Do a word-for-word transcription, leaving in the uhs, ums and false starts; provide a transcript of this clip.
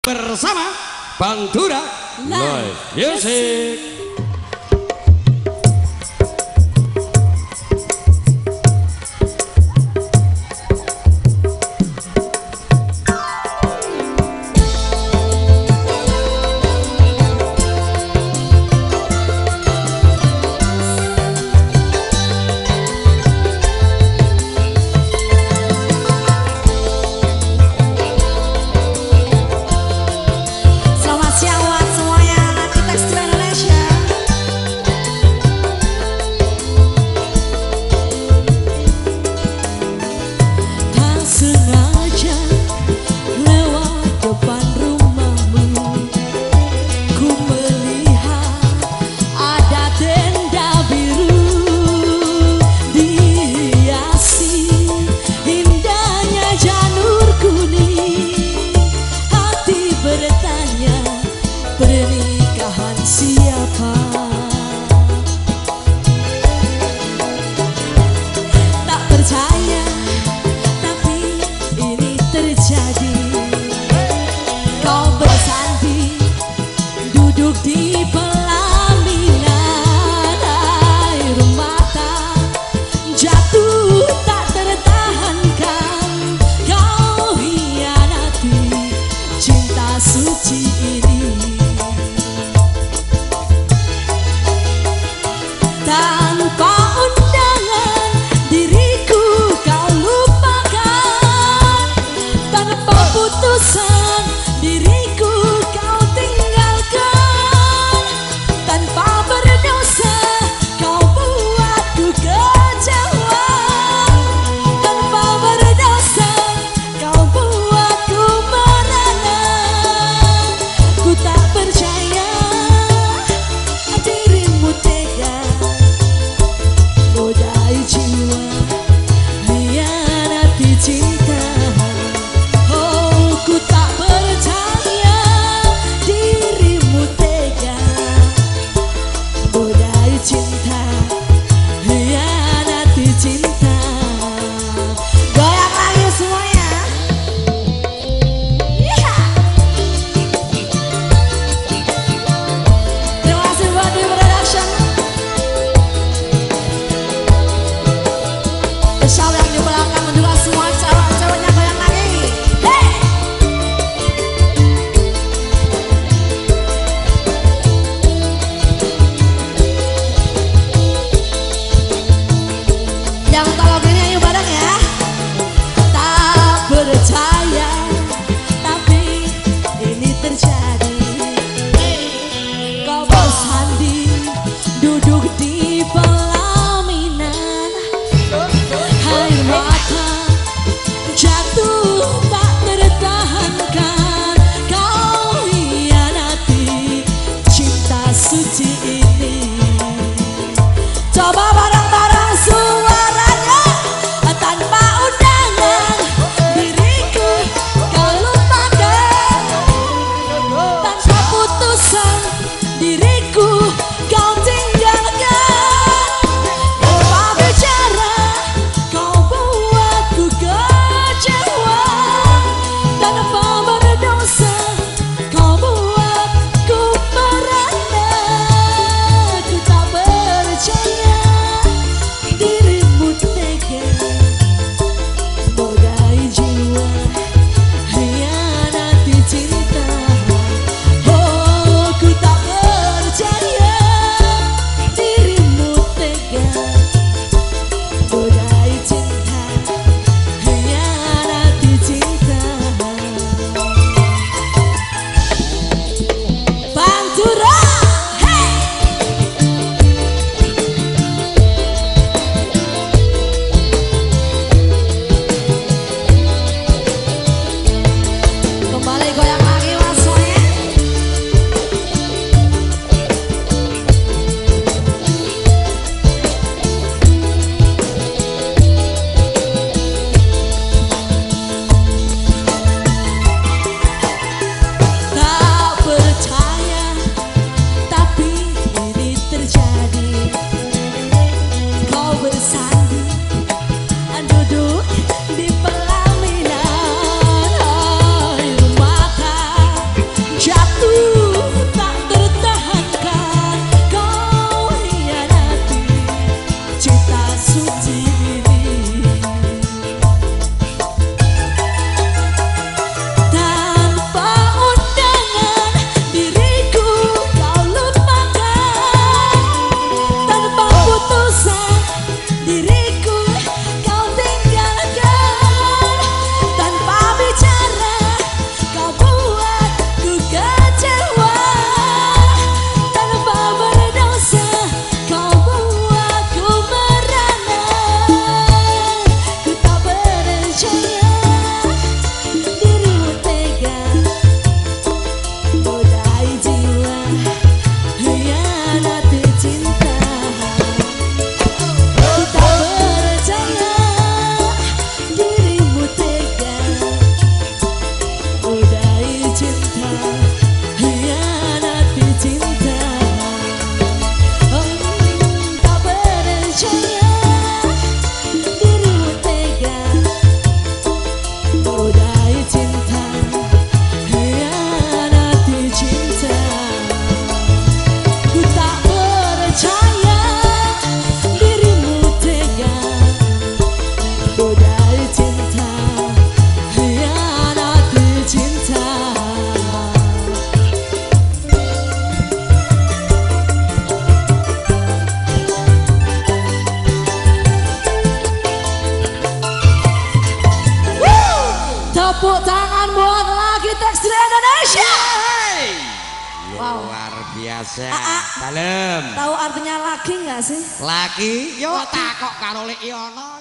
bersama Bang Durak Live Music. Pernikahan siapa? Tak percaya, tapi ini terjadi. Kau bersanding, duduk di pelaminan, air mata jatuh tak tertahankan. Kau hianati cinta suci ini. Tanpa undangan diriku kau lupakan, tanpa putusan diriku kau tinggalkan, tanpa berdosa kau buatku kecewa, tanpa berdosa kau buatku merana. Ku Tepuk tangan buat lagi Tekstil Indonesia. Wow. Luar biasa. Aa, Dalam. Tahu artinya laki nggak sih? Laki, yo takok karo Lek Yono.